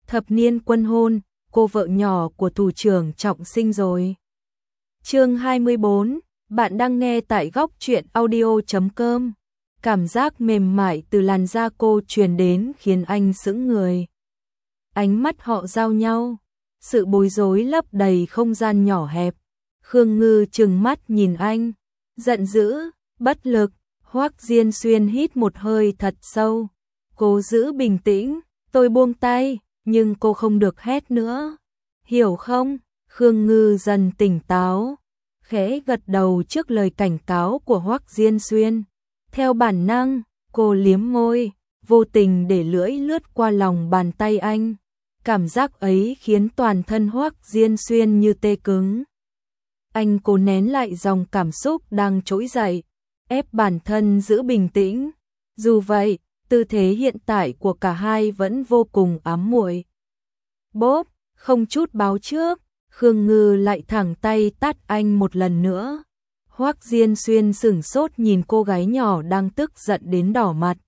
thập niên quân hôn, cô vợ nhỏ của thủ trưởng Trọng Sinh rồi. Chương 24, bạn đang nghe tại góc truyện audio.com. Cảm giác mềm mại từ làn da cô truyền đến khiến anh sững người. Ánh mắt họ giao nhau, sự bối rối lấp đầy không gian nhỏ hẹp. Khương Ngư trừng mắt nhìn anh, giận dữ, bất lực. Hoắc Diên Xuyên hít một hơi thật sâu, cố giữ bình tĩnh, tôi buông tay, nhưng cô không được hét nữa. Hiểu không? Khương Ngư dần tỉnh táo, khẽ gật đầu trước lời cảnh cáo của Hoắc Diên Xuyên. Theo bản năng, cô liếm môi, vô tình để lưỡi lướt qua lòng bàn tay anh. Cảm giác ấy khiến toàn thân Hoắc Diên Xuyên như tê cứng. Anh cố nén lại dòng cảm xúc đang trỗi dậy, ép bản thân giữ bình tĩnh. Dù vậy, tư thế hiện tại của cả hai vẫn vô cùng ám muội. Bốp, không chút báo trước, Khương Ngư lại thẳng tay tát anh một lần nữa. Hoắc Diên Xuyên sửng sốt nhìn cô gái nhỏ đang tức giận đến đỏ mặt.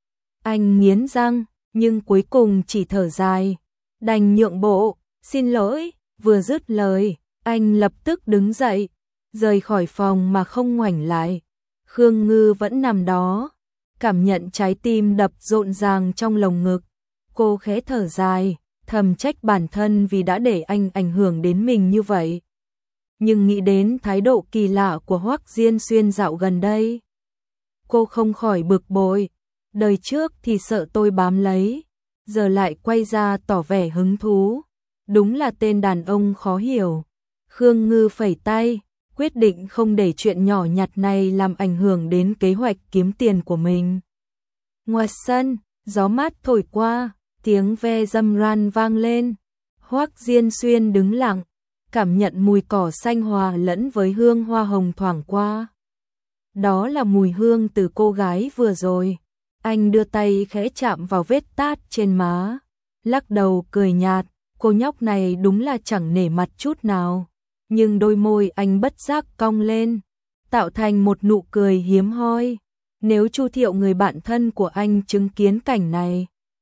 Anh nghiến răng, nhưng cuối cùng chỉ thở dài, đành nhượng bộ, xin lỗi. Vừa dứt lời, anh lập tức đứng dậy, rời khỏi phòng mà không ngoảnh lại. Khương Ngư vẫn nằm đó, cảm nhận trái tim đập rộn ràng trong lồng ngực. Cô khẽ thở dài, thầm trách bản thân vì đã để anh ảnh hưởng đến mình như vậy. Nhưng nghĩ đến thái độ kỳ lạ của Hoắc Diên Xuyên dạo gần đây, cô không khỏi bực bội. Đời trước thì sợ tôi bám lấy, giờ lại quay ra tỏ vẻ hứng thú. Đúng là tên đàn ông khó hiểu. Khương Ngư phẩy tay, quyết định không để chuyện nhỏ nhặt này làm ảnh hưởng đến kế hoạch kiếm tiền của mình. Ngoài sân, gió mát thổi qua, tiếng ve dâm ran vang lên. Hoắc Diên Xuyên đứng lặng, cảm nhận mùi cỏ xanh hòa lẫn với hương hoa hồng thoảng qua. Đó là mùi hương từ cô gái vừa rồi. Anh đưa tay khẽ chạm vào vết tát trên má, lắc đầu cười nhạt, cô nhóc này đúng là chẳng nể mặt chút nào. Nhưng đôi môi anh bất giác cong lên, tạo thành một nụ cười hiếm hoi. Nếu Chu Thiệu, người bạn thân của anh, chứng kiến cảnh này,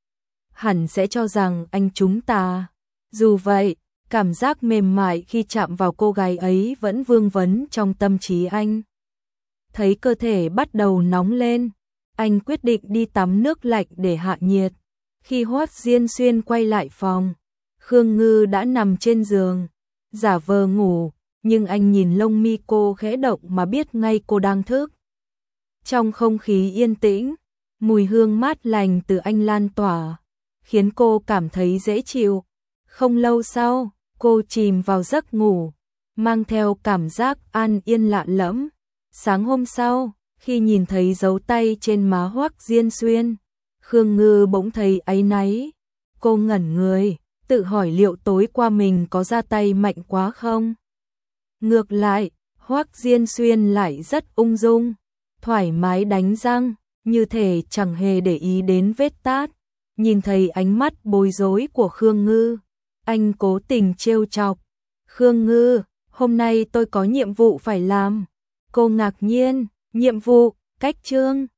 hẳn sẽ cho rằng anh trúng tà. Dù vậy, cảm giác mềm mại khi chạm vào cô gái ấy vẫn vương vấn trong tâm trí anh. Thấy cơ thể bắt đầu nóng lên, anh quyết định đi tắm nước lạnh để hạ nhiệt. Khi Hoắc Diên Xuyên quay lại phòng, Khương Ngư đã nằm trên giường, giả vờ ngủ, nhưng anh nhìn lông mi cô khẽ động mà biết ngay cô đang thức. Trong không khí yên tĩnh, mùi hương mát lành từ anh lan tỏa, khiến cô cảm thấy dễ chịu. Không lâu sau, cô chìm vào giấc ngủ, mang theo cảm giác an yên lạ lẫm. Sáng hôm sau, khi nhìn thấy dấu tay trên má Hoắc Diên Xuyên, Khương Ngư bỗng thấy áy náy. Cô ngẩn người, tự hỏi liệu tối qua mình có ra tay mạnh quá không? Ngược lại, Hoắc Diên Xuyên lại rất ung dung, thoải mái đánh răng, như thể chẳng hề để ý đến vết tát. Nhìn thấy ánh mắt bối rối của Khương Ngư, anh cố tình trêu chọc. Khương Ngư, hôm nay tôi có nhiệm vụ phải làm. Cô ngạc nhiên, nhiệm vụ, cách chương.